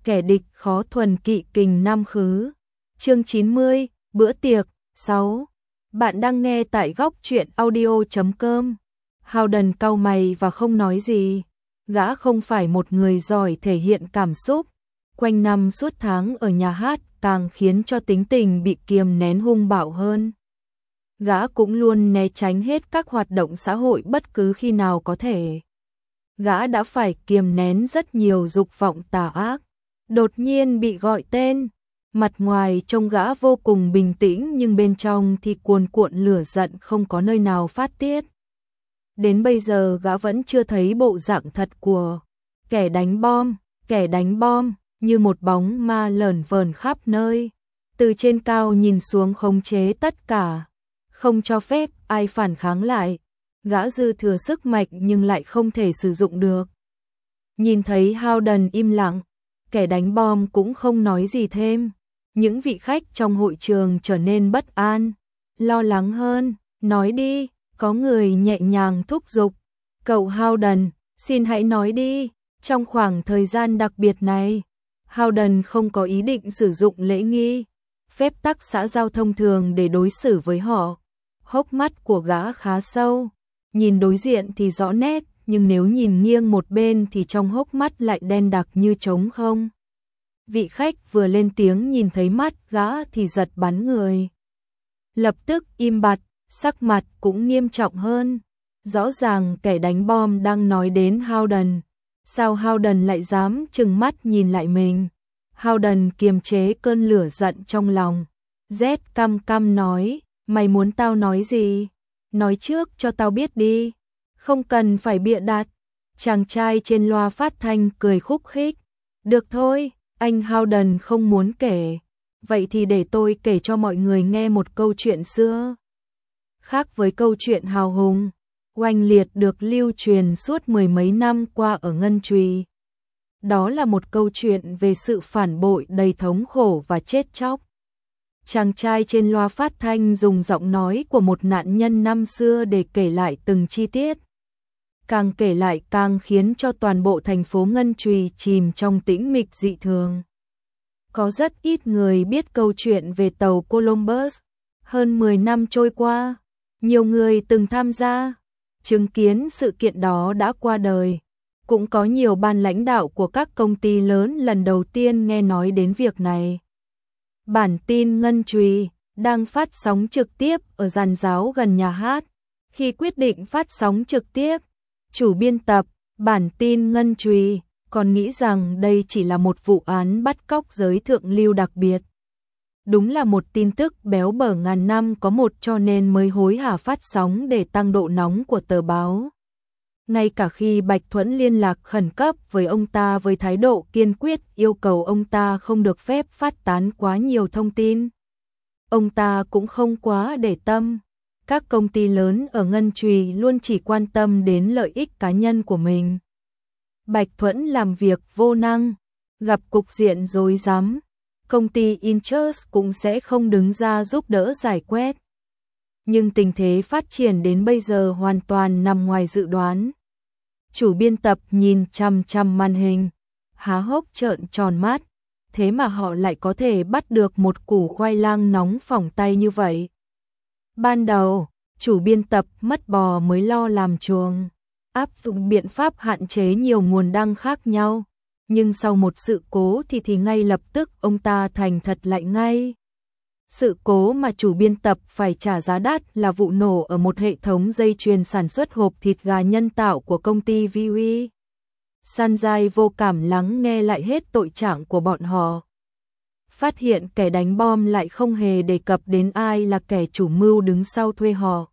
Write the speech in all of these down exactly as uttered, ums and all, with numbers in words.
kẻ địch khó thuần kỵ kình năm khứ. Chương chín mươi, bữa tiệc. sáu. Bạn đang nghe tại góc truyện audio chấm com. Howden cau mày và không nói gì. Gã không phải một người giỏi thể hiện cảm xúc. Quanh năm suốt tháng ở nhà hát càng khiến cho tính tình bị kiềm nén hung bạo hơn. Gã cũng luôn né tránh hết các hoạt động xã hội bất cứ khi nào có thể. Gã đã phải kiềm nén rất nhiều dục vọng tà ác. Đột nhiên bị gọi tên. Mặt ngoài trông gã vô cùng bình tĩnh nhưng bên trong thì cuồn cuộn lửa giận không có nơi nào phát tiết. Đến bây giờ gã vẫn chưa thấy bộ dạng thật của kẻ đánh bom, kẻ đánh bom như một bóng ma lởn vởn khắp nơi. Từ trên cao nhìn xuống khống chế tất cả, không cho phép ai phản kháng lại. Gã dư thừa sức mạnh nhưng lại không thể sử dụng được. Nhìn thấy Howden im lặng, kẻ đánh bom cũng không nói gì thêm. Những vị khách trong hội trường trở nên bất an, lo lắng hơn. Nói đi, có người nhẹ nhàng thúc giục. Cậu Howden, xin hãy nói đi. Trong khoảng thời gian đặc biệt này, Howden không có ý định sử dụng lễ nghi, phép tắc xã giao thông thường để đối xử với họ. Hốc mắt của gã khá sâu, nhìn đối diện thì rõ nét, nhưng nếu nhìn nghiêng một bên thì trong hốc mắt lại đen đặc như trống không. Vị khách vừa lên tiếng nhìn thấy mắt gã thì giật bắn người. Lập tức im bặt, sắc mặt cũng nghiêm trọng hơn. Rõ ràng kẻ đánh bom đang nói đến Howden. Sao Howden lại dám trừng mắt nhìn lại mình? Howden kiềm chế cơn lửa giận trong lòng. Rét căm căm nói, mày muốn tao nói gì? Nói trước cho tao biết đi. Không cần phải bịa đặt. Chàng trai trên loa phát thanh cười khúc khích. Được thôi, anh Howden không muốn kể. Vậy thì để tôi kể cho mọi người nghe một câu chuyện xưa. Khác với câu chuyện hào hùng, oanh liệt được lưu truyền suốt mười mấy năm qua ở Ngân Trùy. Đó là một câu chuyện về sự phản bội đầy thống khổ và chết chóc. Chàng trai trên loa phát thanh dùng giọng nói của một nạn nhân năm xưa để kể lại từng chi tiết. Càng kể lại càng khiến cho toàn bộ thành phố Ngân Trùy chìm trong tĩnh mịch dị thường. Có rất ít người biết câu chuyện về tàu Columbus. Hơn mười năm trôi qua, nhiều người từng tham gia, chứng kiến sự kiện đó đã qua đời. Cũng có nhiều ban lãnh đạo của các công ty lớn lần đầu tiên nghe nói đến việc này. Bản tin Ngân Trùy đang phát sóng trực tiếp ở giàn giáo gần nhà hát. Khi quyết định phát sóng trực tiếp, chủ biên tập bản tin Ngân Trùy còn nghĩ rằng đây chỉ là một vụ án bắt cóc giới thượng lưu đặc biệt. Đúng là một tin tức béo bở ngàn năm có một cho nên mới hối hả phát sóng để tăng độ nóng của tờ báo. Ngay cả khi Bạch Thuẫn liên lạc khẩn cấp với ông ta với thái độ kiên quyết yêu cầu ông ta không được phép phát tán quá nhiều thông tin, ông ta cũng không quá để tâm. Các công ty lớn ở Ngân Trùy luôn chỉ quan tâm đến lợi ích cá nhân của mình. Bạch Thuẫn làm việc vô năng, gặp cục diện rối rắm, công ty Inchurch cũng sẽ không đứng ra giúp đỡ giải quyết. Nhưng tình thế phát triển đến bây giờ hoàn toàn nằm ngoài dự đoán. Chủ biên tập nhìn chằm chằm màn hình, há hốc trợn tròn mắt, thế mà họ lại có thể bắt được một củ khoai lang nóng phỏng tay như vậy. Ban đầu, chủ biên tập mất bò mới lo làm chuồng, áp dụng biện pháp hạn chế nhiều nguồn đăng khác nhau. Nhưng sau một sự cố thì thì ngay lập tức ông ta thành thật lại ngay. Sự cố mà chủ biên tập phải trả giá đắt là vụ nổ ở một hệ thống dây chuyền sản xuất hộp thịt gà nhân tạo của công ty vê u e. Sanjay vô cảm lắng nghe lại hết tội trạng của bọn họ. Phát hiện kẻ đánh bom lại không hề đề cập đến ai là kẻ chủ mưu đứng sau thuê họ.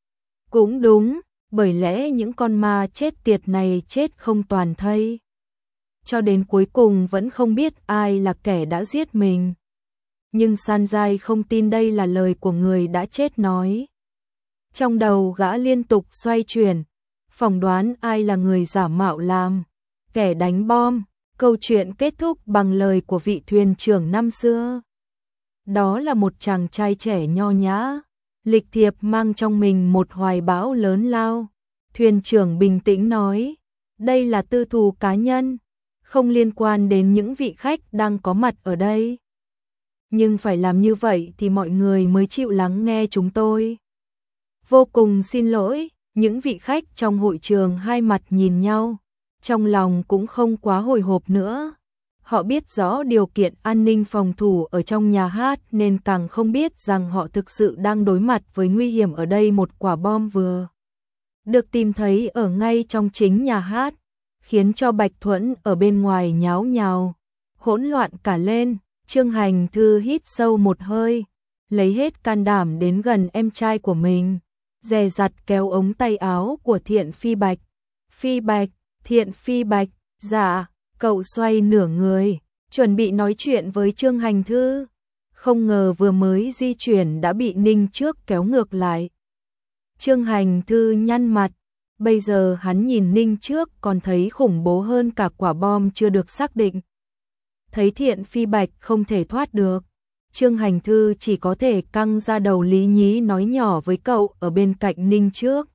Cũng đúng, bởi lẽ những con ma chết tiệt này chết không toàn thây. Cho đến cuối cùng vẫn không biết ai là kẻ đã giết mình. Nhưng Sanjay không tin đây là lời của người đã chết nói. Trong đầu gã liên tục xoay chuyển, phỏng đoán ai là người giả mạo làm kẻ đánh bom. Câu chuyện kết thúc bằng lời của vị thuyền trưởng năm xưa. Đó là một chàng trai trẻ nho nhã, lịch thiệp mang trong mình một hoài bão lớn lao. Thuyền trưởng bình tĩnh nói, đây là tư thù cá nhân, không liên quan đến những vị khách đang có mặt ở đây. Nhưng phải làm như vậy thì mọi người mới chịu lắng nghe chúng tôi. Vô cùng xin lỗi, những vị khách trong hội trường hai mặt nhìn nhau, trong lòng cũng không quá hồi hộp nữa. Họ biết rõ điều kiện an ninh phòng thủ ở trong nhà hát nên càng không biết rằng họ thực sự đang đối mặt với nguy hiểm ở đây. Một quả bom vừa được tìm thấy ở ngay trong chính nhà hát, khiến cho Bạch Thuẫn ở bên ngoài nháo nhào, hỗn loạn cả lên. Trương Hành Thư hít sâu một hơi, lấy hết can đảm đến gần em trai của mình, dè dặt kéo ống tay áo của Thiện Phi Bạch. Phi Bạch, Thiện Phi Bạch, dạ. Cậu xoay nửa người, chuẩn bị nói chuyện với Trương Hành Thư. Không ngờ vừa mới di chuyển đã bị Ninh Trước kéo ngược lại. Trương Hành Thư nhăn mặt, bây giờ hắn nhìn Ninh Trước còn thấy khủng bố hơn cả quả bom chưa được xác định. Thấy Thiện Phi Bạch không thể thoát được, Trương Hành Thư chỉ có thể căng ra đầu lý nhí nói nhỏ với cậu ở bên cạnh Ninh Trước.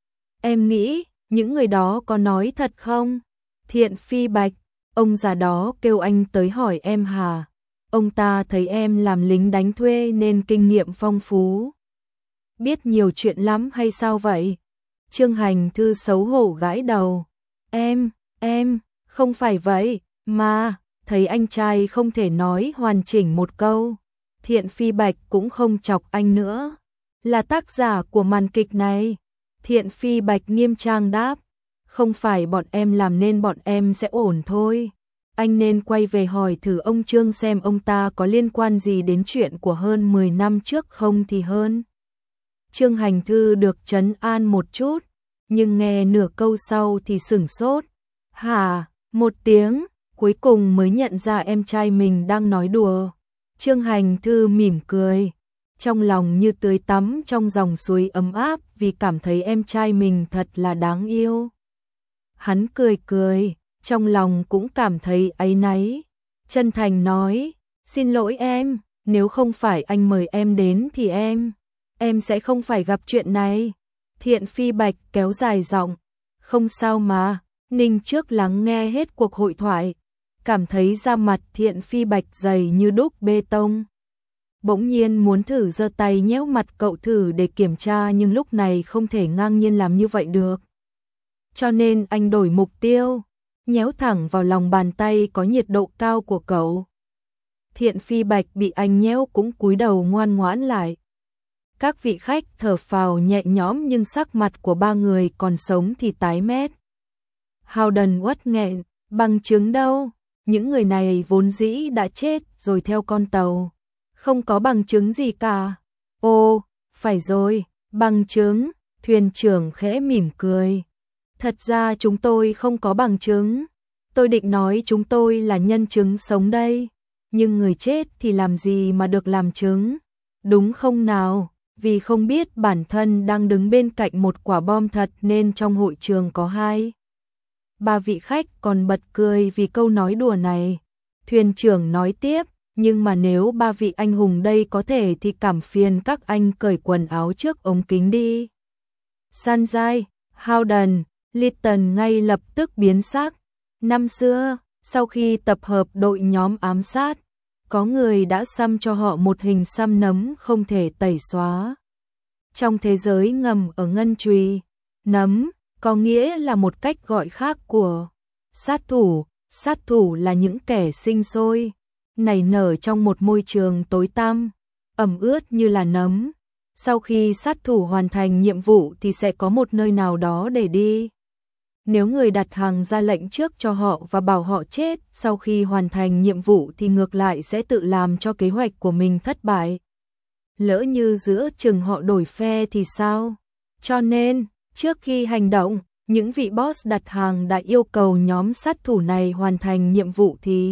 Em nghĩ, những người đó có nói thật không? Thiện Phi Bạch, ông già đó kêu anh tới hỏi em hà. Ông ta thấy em làm lính đánh thuê nên kinh nghiệm phong phú. Biết nhiều chuyện lắm hay sao vậy? Trương Hành Thư xấu hổ gãi đầu. Em, em, không phải vậy, mà, thấy anh trai không thể nói hoàn chỉnh một câu. Thiện Phi Bạch cũng không chọc anh nữa. Là tác giả của màn kịch này. Thiện Phi Bạch nghiêm trang đáp. Không phải bọn em làm nên bọn em sẽ ổn thôi. Anh nên quay về hỏi thử ông Trương xem ông ta có liên quan gì đến chuyện của hơn mười năm trước không thì hơn. Trương Hành Thư được trấn an một chút, nhưng nghe nửa câu sau thì sửng sốt. Hả, một tiếng, cuối cùng mới nhận ra em trai mình đang nói đùa. Trương Hành Thư mỉm cười, trong lòng như tưới tắm trong dòng suối ấm áp vì cảm thấy em trai mình thật là đáng yêu. Hắn cười cười, trong lòng cũng cảm thấy áy náy. Chân thành nói, xin lỗi em, nếu không phải anh mời em đến thì em, em sẽ không phải gặp chuyện này. Thiện Phi Bạch kéo dài giọng, không sao mà. Ninh Trước lắng nghe hết cuộc hội thoại, cảm thấy da mặt Thiện Phi Bạch dày như đúc bê tông. Bỗng nhiên muốn thử giơ tay nhéo mặt cậu thử để kiểm tra, nhưng lúc này không thể ngang nhiên làm như vậy được. Cho nên anh đổi mục tiêu, nhéo thẳng vào lòng bàn tay có nhiệt độ cao của cậu. Thiện Phi Bạch bị anh nhéo cũng cúi đầu ngoan ngoãn lại. Các vị khách thở phào nhẹ nhõm, nhưng sắc mặt của ba người còn sống thì tái mét. Howden uất nghẹn, bằng chứng đâu? Những người này vốn dĩ đã chết rồi theo con tàu. Không có bằng chứng gì cả. Ô, phải rồi, bằng chứng. Thuyền trưởng khẽ mỉm cười. Thật ra chúng tôi không có bằng chứng. Tôi định nói chúng tôi là nhân chứng sống đây. Nhưng người chết thì làm gì mà được làm chứng? Đúng không nào? Vì không biết bản thân đang đứng bên cạnh một quả bom thật nên trong hội trường có hai. Ba vị khách còn bật cười vì câu nói đùa này. Thuyền trưởng nói tiếp, nhưng mà nếu ba vị anh hùng đây có thể thì cảm phiền các anh cởi quần áo trước ống kính đi. Sanjay, Howden, Litton ngay lập tức biến sắc. Năm xưa, sau khi tập hợp đội nhóm ám sát, có người đã xăm cho họ một hình xăm nấm không thể tẩy xóa. Trong thế giới ngầm ở ngân chùy, nấm có nghĩa là một cách gọi khác của sát thủ. Sát thủ là những kẻ sinh sôi, nảy nở trong một môi trường tối tăm, ẩm ướt như là nấm. Sau khi sát thủ hoàn thành nhiệm vụ thì sẽ có một nơi nào đó để đi. Nếu người đặt hàng ra lệnh trước cho họ và bảo họ chết sau khi hoàn thành nhiệm vụ thì ngược lại sẽ tự làm cho kế hoạch của mình thất bại. Lỡ như giữa chừng họ đổi phe thì sao? Cho nên, trước khi hành động, những vị boss đặt hàng đã yêu cầu nhóm sát thủ này hoàn thành nhiệm vụ thì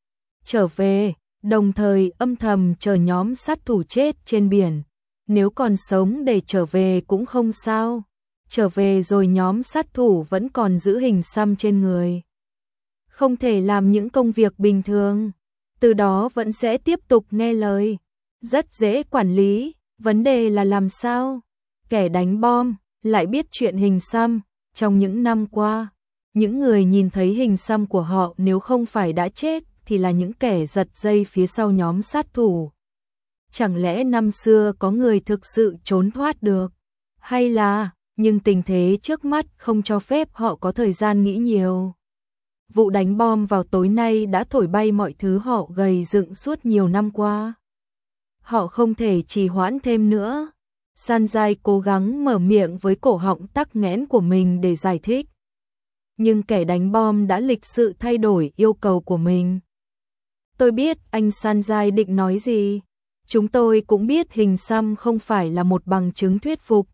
trở về, đồng thời âm thầm chờ nhóm sát thủ chết trên biển. Nếu còn sống để trở về cũng không sao. Trở về rồi nhóm sát thủ vẫn còn giữ hình xăm trên người. Không thể làm những công việc bình thường. Từ đó vẫn sẽ tiếp tục nghe lời. Rất dễ quản lý. Vấn đề là làm sao? Kẻ đánh bom lại biết chuyện hình xăm. Trong những năm qua, Những người nhìn thấy hình xăm của họ nếu không phải đã chết thì là những kẻ giật dây phía sau nhóm sát thủ. Chẳng lẽ năm xưa có người thực sự trốn thoát được? Hay là, nhưng tình thế trước mắt không cho phép họ có thời gian nghĩ nhiều. Vụ đánh bom vào tối nay đã thổi bay mọi thứ họ gầy dựng suốt nhiều năm qua. Họ không thể trì hoãn thêm nữa. Sanjay cố gắng mở miệng với cổ họng tắc nghẽn của mình để giải thích. Nhưng kẻ đánh bom đã lịch sự thay đổi yêu cầu của mình. Tôi biết anh Sanjay định nói gì. Chúng tôi cũng biết hình xăm không phải là một bằng chứng thuyết phục.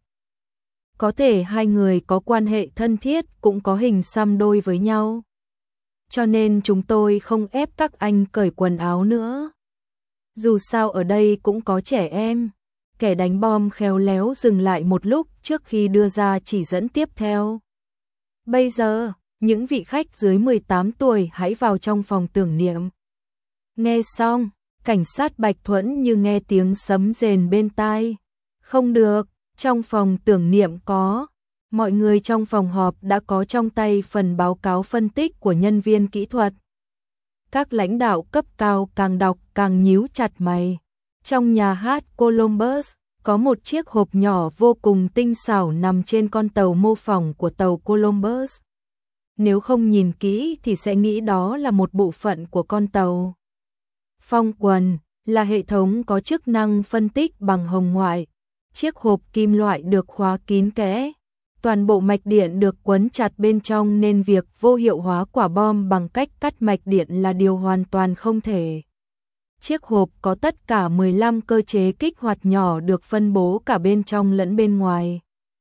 Có thể hai người có quan hệ thân thiết cũng có hình xăm đôi với nhau. Cho nên chúng tôi không ép các anh cởi quần áo nữa. Dù sao ở đây cũng có trẻ em. Kẻ đánh bom khéo léo dừng lại một lúc trước khi đưa ra chỉ dẫn tiếp theo. Bây giờ, những vị khách dưới mười tám tuổi hãy vào trong phòng tưởng niệm. Nghe xong, cảnh sát Bạch Thuẫn như nghe tiếng sấm rền bên tai. Không được, trong phòng tưởng niệm có. Mọi người trong phòng họp đã có trong tay phần báo cáo phân tích của nhân viên kỹ thuật. Các lãnh đạo cấp cao càng đọc càng nhíu chặt mày. Trong nhà hát Columbus, có một chiếc hộp nhỏ vô cùng tinh xảo nằm trên con tàu mô phỏng của tàu Columbus. Nếu không nhìn kỹ thì sẽ nghĩ đó là một bộ phận của con tàu. Phong quần là hệ thống có chức năng phân tích bằng hồng ngoại. Chiếc hộp kim loại được khóa kín kẽ. Toàn bộ mạch điện được quấn chặt bên trong nên việc vô hiệu hóa quả bom bằng cách cắt mạch điện là điều hoàn toàn không thể. Chiếc hộp có tất cả mười lăm cơ chế kích hoạt nhỏ được phân bố cả bên trong lẫn bên ngoài.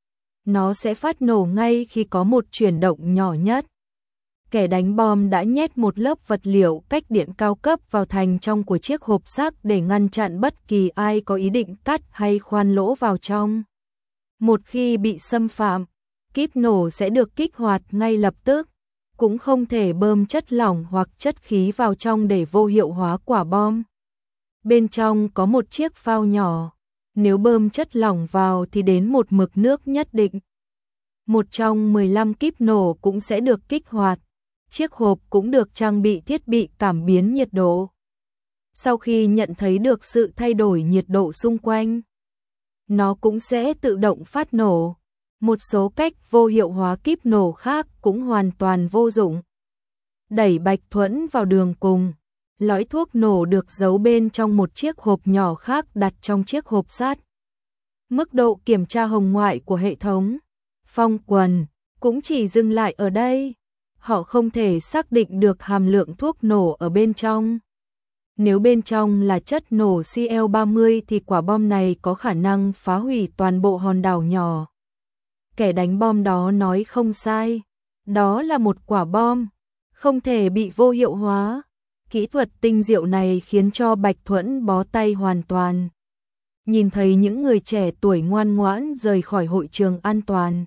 Nó sẽ phát nổ ngay khi có một chuyển động nhỏ nhất. Kẻ đánh bom đã nhét một lớp vật liệu cách điện cao cấp vào thành trong của chiếc hộp sắt để ngăn chặn bất kỳ ai có ý định cắt hay khoan lỗ vào trong. Một khi bị xâm phạm, kíp nổ sẽ được kích hoạt ngay lập tức. Cũng không thể bơm chất lỏng hoặc chất khí vào trong để vô hiệu hóa quả bom. Bên trong có một chiếc phao nhỏ. Nếu bơm chất lỏng vào thì đến một mực nước nhất định. Một trong mười lăm kíp nổ cũng sẽ được kích hoạt. Chiếc hộp cũng được trang bị thiết bị cảm biến nhiệt độ. Sau khi nhận thấy được sự thay đổi nhiệt độ xung quanh, nó cũng sẽ tự động phát nổ. Một số cách vô hiệu hóa kíp nổ khác cũng hoàn toàn vô dụng. Đẩy Bạch Thuẫn vào đường cùng. Lõi thuốc nổ được giấu bên trong một chiếc hộp nhỏ khác đặt trong chiếc hộp sắt. Mức độ kiểm tra hồng ngoại của hệ thống Phong quần cũng chỉ dừng lại ở đây. Họ không thể xác định được hàm lượng thuốc nổ ở bên trong. Nếu bên trong là chất nổ C L ba mươi thì quả bom này có khả năng phá hủy toàn bộ hòn đảo nhỏ. Kẻ đánh bom đó nói không sai. Đó là một quả bom, không thể bị vô hiệu hóa. Kỹ thuật tinh diệu này khiến cho Bạch Thuẫn bó tay hoàn toàn. Nhìn thấy những người trẻ tuổi ngoan ngoãn rời khỏi hội trường an toàn.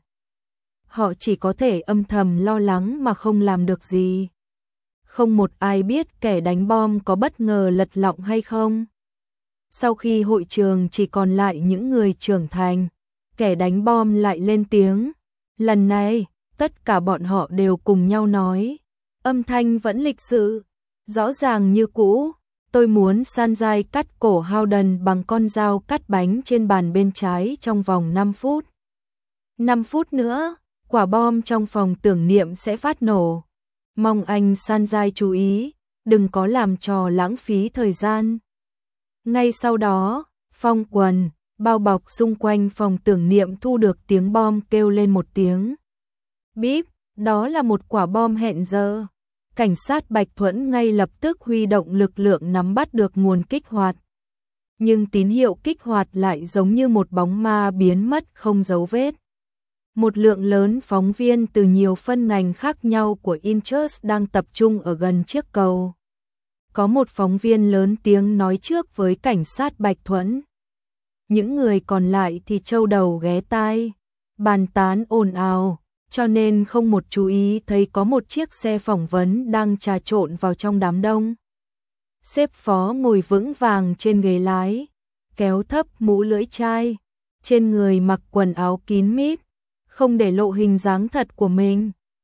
Họ chỉ có thể âm thầm lo lắng mà không làm được gì. Không một ai biết kẻ đánh bom có bất ngờ lật lọng hay không. Sau khi hội trường chỉ còn lại những người trưởng thành, kẻ đánh bom lại lên tiếng. Lần này, tất cả bọn họ đều cùng nhau nói. Âm thanh vẫn lịch sự, rõ ràng như cũ. Tôi muốn Sanjay cắt cổ Howden bằng con dao cắt bánh trên bàn bên trái trong vòng năm phút. năm phút nữa, quả bom trong phòng tưởng niệm sẽ phát nổ. Mong anh Sanjay chú ý, đừng có làm trò lãng phí thời gian. Ngay sau đó, phong quần, bao bọc xung quanh phòng tưởng niệm thu được tiếng bom kêu lên một tiếng. Bíp, đó là một quả bom hẹn giờ. Cảnh sát Bạch Thuẫn ngay lập tức huy động lực lượng nắm bắt được nguồn kích hoạt. Nhưng tín hiệu kích hoạt lại giống như một bóng ma biến mất không dấu vết. Một lượng lớn phóng viên từ nhiều phân ngành khác nhau của Inchurch đang tập trung ở gần chiếc cầu. Có một phóng viên lớn tiếng nói trước với cảnh sát Bạch Thuẫn. Những người còn lại thì châu đầu ghé tai, bàn tán ồn ào, cho nên không một chú ý thấy có một chiếc xe phỏng vấn đang trà trộn vào trong đám đông. Sếp phó ngồi vững vàng trên ghế lái, kéo thấp mũ lưỡi chai, trên người mặc quần áo kín mít, không để lộ hình dáng thật của mình.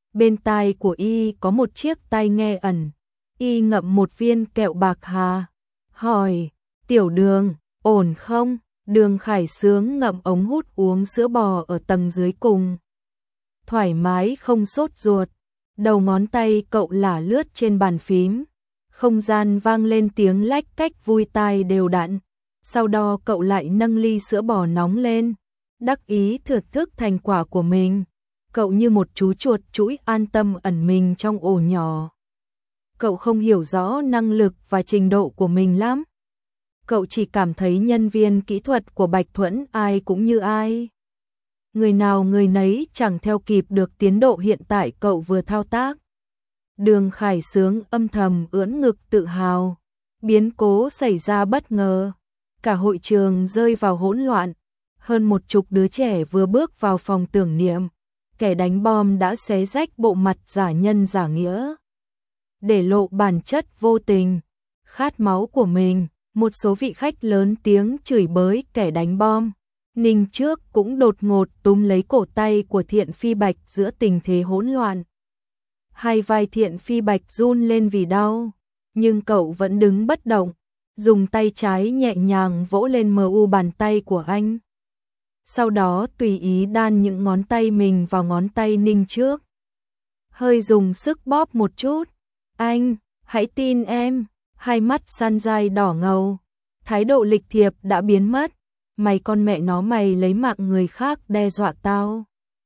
Bên tai của y có một chiếc tai nghe ẩn. Y ngậm một viên kẹo bạc hà. Hỏi, tiểu Đường, ổn không? Đường Khải Sướng ngậm ống hút uống sữa bò ở tầng dưới cùng. Thoải mái không sốt ruột. Đầu ngón tay cậu lả lướt trên bàn phím. Không gian vang lên tiếng lách cách vui tai đều đặn. Sau đó cậu lại nâng ly sữa bò nóng lên. Đắc ý thưởng thức thành quả của mình. Cậu như một chú chuột chũi an tâm ẩn mình trong ổ nhỏ. Cậu không hiểu rõ năng lực và trình độ của mình lắm. Cậu chỉ cảm thấy nhân viên kỹ thuật của Bạch Thuẫn ai cũng như ai. Người nào người nấy chẳng theo kịp được tiến độ hiện tại cậu vừa thao tác. Đường Khải Sướng âm thầm ưỡn ngực tự hào. Biến cố xảy ra bất ngờ. Cả hội trường rơi vào hỗn loạn. Hơn một chục đứa trẻ vừa bước vào phòng tưởng niệm. Kẻ đánh bom đã xé rách bộ mặt giả nhân giả nghĩa. Để lộ bản chất vô tình, khát máu của mình. Một số vị khách lớn tiếng chửi bới kẻ đánh bom. Ninh Trước cũng đột ngột túm lấy cổ tay của Thiện Phi Bạch giữa tình thế hỗn loạn. Hai vai Thiện Phi Bạch run lên vì đau, nhưng cậu vẫn đứng bất động, dùng tay trái nhẹ nhàng vỗ lên mờ u bàn tay của anh. Sau đó tùy ý đan những ngón tay mình vào ngón tay Ninh Trước. Hơi dùng sức bóp một chút. Anh, hãy tin em. Hai mắt san dai đỏ ngầu. Thái độ lịch thiệp đã biến mất. Mày con mẹ nó, mày lấy mạng người khác đe dọa tao.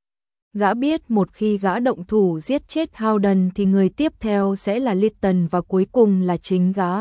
Gã biết một khi gã động thủ giết chết Howden thì người tiếp theo sẽ là Litton và cuối cùng là chính gã.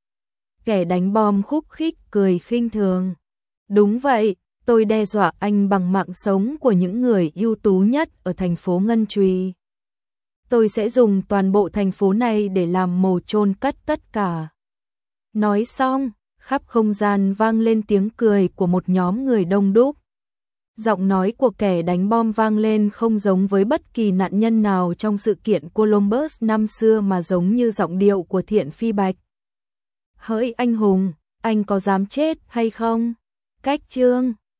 Kẻ đánh bom khúc khích cười khinh thường. Đúng vậy, tôi đe dọa anh bằng mạng sống của những người ưu tú nhất ở thành phố Ngân Trùy. Tôi sẽ dùng toàn bộ thành phố này để làm mồ chôn cất tất cả. Nói xong, khắp không gian vang lên tiếng cười của một nhóm người đông đúc. Giọng nói của kẻ đánh bom vang lên không giống với bất kỳ nạn nhân nào trong sự kiện Columbus năm xưa mà giống như giọng điệu của Thiện Phi Bạch. Hỡi anh hùng, anh có dám chết hay không? Cách chương